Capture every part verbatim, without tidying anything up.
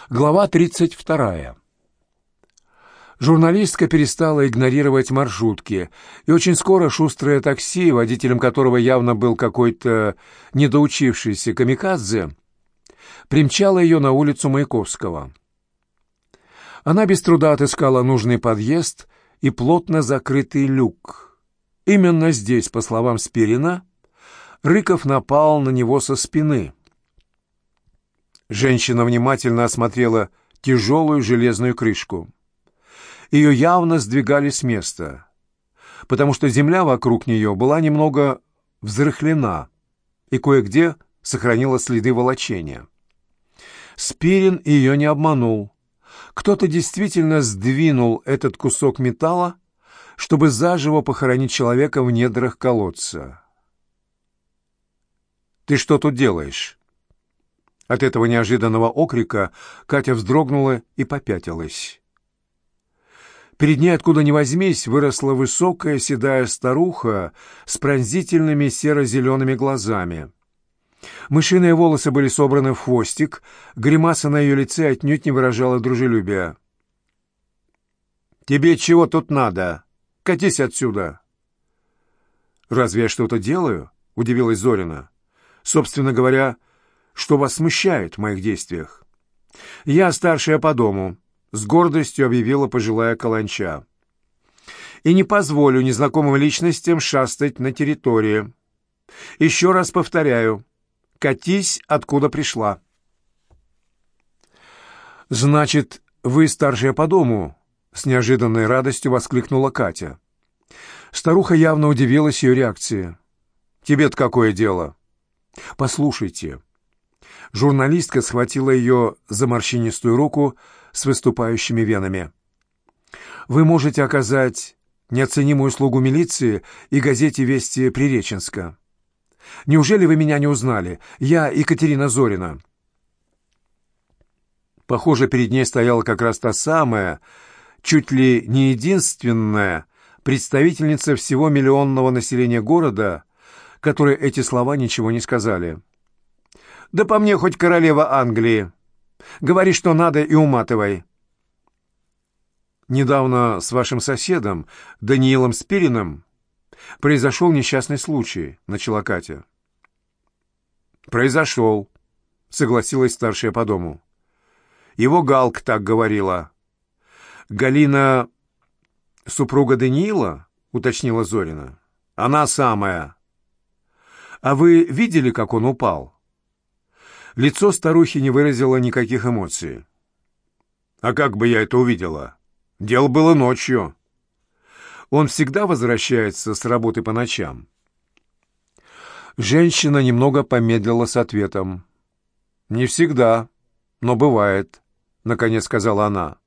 Глава тридцать вторая. Журналистка перестала игнорировать маршрутки, и очень скоро шустрое такси, водителем которого явно был какой-то недоучившийся камикадзе, примчало ее на улицу Маяковского. Она без труда отыскала нужный подъезд и плотно закрытый люк. Именно здесь, по словам Спирина, Рыков напал на него со спины. Женщина внимательно осмотрела тяжелую железную крышку. Ее явно сдвигали с места, потому что земля вокруг нее была немного взрыхлена и кое-где сохранила следы волочения. Спирин ее не обманул. Кто-то действительно сдвинул этот кусок металла, чтобы заживо похоронить человека в недрах колодца. «Ты что тут делаешь?» От этого неожиданного окрика Катя вздрогнула и попятилась. Перед ней, откуда ни возьмись, выросла высокая седая старуха с пронзительными серо-зелеными глазами. Мышиные волосы были собраны в хвостик, гримаса на ее лице отнюдь не выражала дружелюбия. «Тебе чего тут надо? Катись отсюда!» «Разве я что-то делаю?» — удивилась Зорина. «Собственно говоря, что вас смущает в моих действиях?» «Я старшая по дому», — с гордостью объявила пожилая каланча. «И не позволю незнакомым личностям шастать на территории. Еще раз повторяю, катись, откуда пришла». «Значит, вы старшая по дому?» — с неожиданной радостью воскликнула Катя. Старуха явно удивилась ее реакции. «Тебе-то какое дело?» «Послушайте». Журналистка схватила ее за морщинистую руку с выступающими венами. «Вы можете оказать неоценимую услугу милиции и газете «Вести Приреченска». Неужели вы меня не узнали? Я Екатерина Зорина». Похоже, перед ней стояла как раз та самая, чуть ли не единственная представительница всего миллионного населения города, которой эти слова ничего не сказали. «Да по мне хоть королева Англии. Говори, что надо, и уматывай». «Недавно с вашим соседом, Даниилом Спириным, произошел несчастный случай», — начала Катя. «Произошел», — согласилась старшая по дому. «Его Галка так говорила». «Галина — супруга Даниила?» — уточнила Зорина. «Она самая». «А вы видели, как он упал?» Лицо старухи не выразило никаких эмоций. «А как бы я это увидела? Дело было ночью». «Он всегда возвращается с работы по ночам?» Женщина немного помедлила с ответом. «Не всегда, но бывает», — наконец сказала она.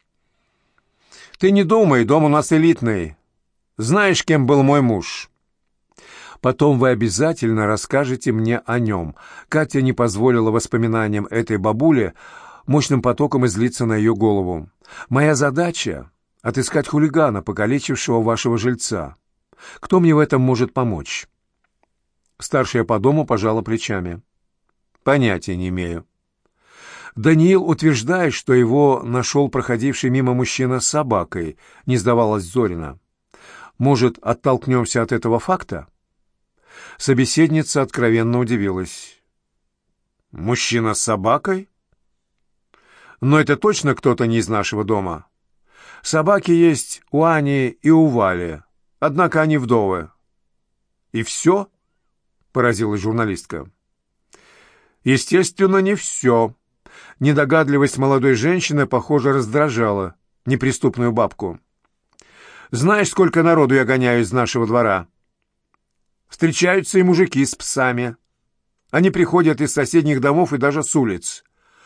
«Ты не думай, дом у нас элитный. Знаешь, кем был мой муж?» «Потом вы обязательно расскажете мне о нем». Катя не позволила воспоминаниям этой бабули мощным потоком излиться на ее голову. «Моя задача — отыскать хулигана, покалечившего вашего жильца. Кто мне в этом может помочь?» Старшая по дому пожала плечами. «Понятия не имею». «Даниил утверждает, что его нашел проходивший мимо мужчина с собакой», — не сдавалась Зорина. «Может, оттолкнемся от этого факта?» Собеседница откровенно удивилась. «Мужчина с собакой? Но это точно кто-то не из нашего дома. Собаки есть у Ани и у Вали, однако они вдовы». «И все?» — поразилась журналистка. «Естественно, не все». Недогадливость молодой женщины, похоже, раздражала неприступную бабку. «Знаешь, сколько народу я гоняю из нашего двора? Встречаются и мужики с псами. Они приходят из соседних домов и даже с улиц.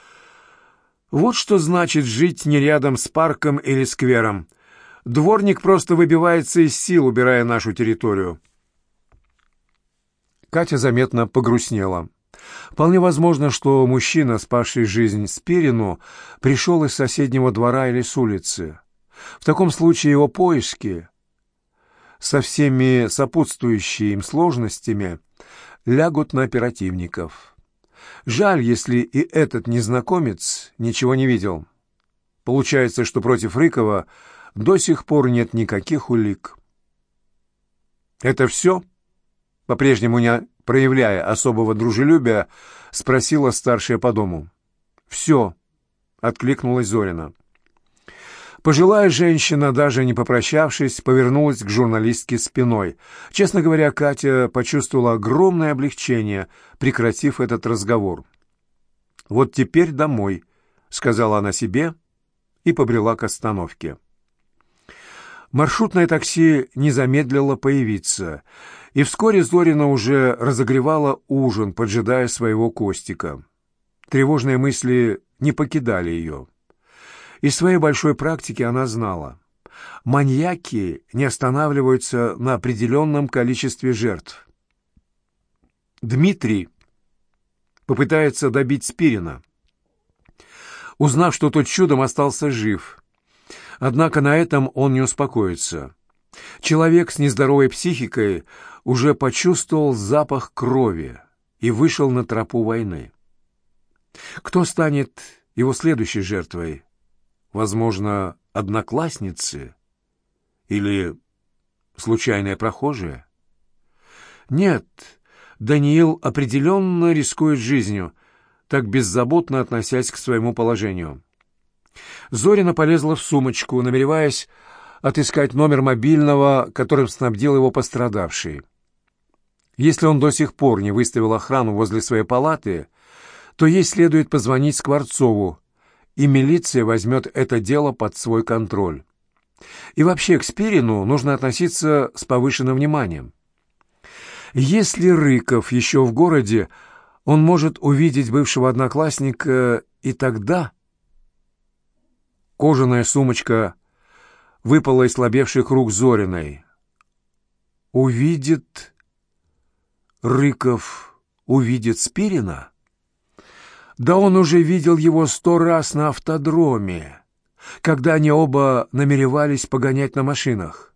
Вот что значит жить не рядом с парком или сквером. Дворник просто выбивается из сил, убирая нашу территорию». Катя заметно погрустнела. Вполне возможно, что мужчина, спасший жизнь Спирину, пришел из соседнего двора или с улицы. В таком случае его поиски со всеми сопутствующими им сложностями лягут на оперативников. Жаль, если и этот незнакомец ничего не видел. Получается, что против Рыкова до сих пор нет никаких улик. «Это все?» — по-прежнему не проявляя особого дружелюбия, спросила старшая по дому. «Все», — откликнулась Зорина. Пожилая женщина, даже не попрощавшись, повернулась к журналистке спиной. Честно говоря, Катя почувствовала огромное облегчение, прекратив этот разговор. «Вот теперь домой», — сказала она себе и побрела к остановке. Маршрутное такси не замедлило появиться, и вскоре Зорина уже разогревала ужин, поджидая своего Костика. Тревожные мысли не покидали ее. Из своей большой практики она знала. Маньяки не останавливаются на определенном количестве жертв. Дмитрий попытается добить Спирина, узнав, что тот чудом остался жив. Однако на этом он не успокоится. Человек с нездоровой психикой уже почувствовал запах крови и вышел на тропу войны. Кто станет его следующей жертвой? Возможно, одноклассницы или случайные прохожие? Нет, Даниил определенно рискует жизнью, так беззаботно относясь к своему положению. Зорина полезла в сумочку, намереваясь отыскать номер мобильного, которым снабдил его пострадавший. Если он до сих пор не выставил охрану возле своей палаты, то ей следует позвонить Скворцову, и милиция возьмет это дело под свой контроль. И вообще к Спирину нужно относиться с повышенным вниманием. Если Рыков еще в городе, он может увидеть бывшего одноклассника, и тогда... Кожаная сумочка выпала из слабевших рук Зориной. Увидит... Рыков увидит Спирина? Да он уже видел его сто раз на автодроме, когда они оба намеревались погонять на машинах.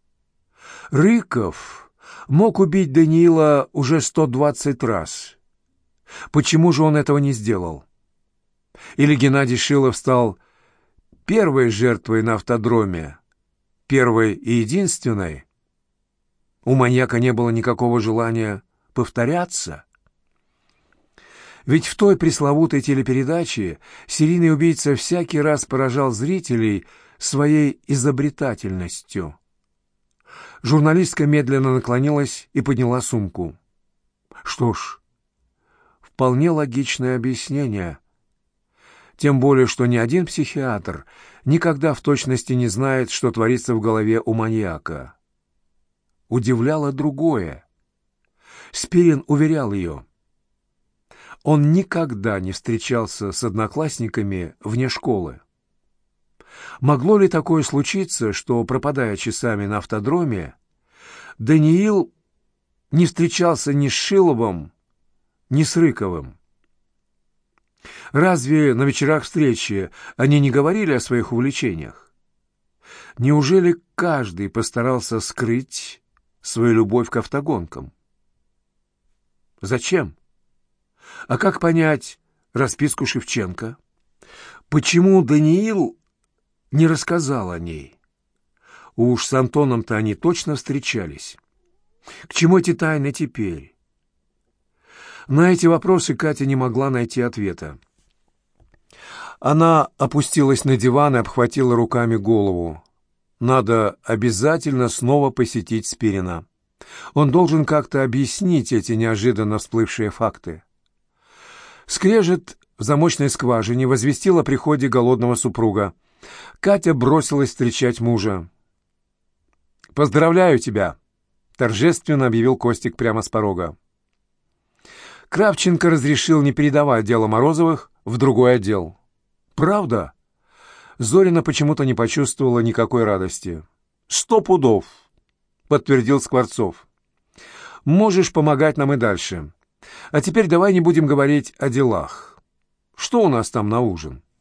Рыков мог убить Даниила уже сто двадцать раз. Почему же он этого не сделал? Или Геннадий Шилов стал первой жертвой на автодроме, первой и единственной? У маньяка не было никакого желания повторяться. Ведь в той пресловутой телепередаче серийный убийца всякий раз поражал зрителей своей изобретательностью. Журналистка медленно наклонилась и подняла сумку. Что ж, вполне логичное объяснение. Тем более, что ни один психиатр никогда в точности не знает, что творится в голове у маньяка. Удивляло другое. Спирин уверял ее. Он никогда не встречался с одноклассниками вне школы. Могло ли такое случиться, что, пропадая часами на автодроме, Даниил не встречался ни с Шиловым, ни с Рыковым? Разве на вечерах встречи они не говорили о своих увлечениях? Неужели каждый постарался скрыть свою любовь к автогонкам? Зачем? А как понять расписку Шевченко? Почему Даниил не рассказал о ней? Уж с Антоном-то они точно встречались. К чему эти тайны теперь? На эти вопросы Катя не могла найти ответа. Она опустилась на диван и обхватила руками голову. Надо обязательно снова посетить Спирина. Он должен как-то объяснить эти неожиданно всплывшие факты. Скрежет в замочной скважине возвестил о приходе голодного супруга. Катя бросилась встречать мужа. «Поздравляю тебя!» — торжественно объявил Костик прямо с порога. Кравченко разрешил не передавать дело Морозовых в другой отдел. «Правда?» Зорина почему-то не почувствовала никакой радости. «Сто пудов!» — подтвердил Скворцов. «Можешь помогать нам и дальше. А теперь давай не будем говорить о делах. Что у нас там на ужин?»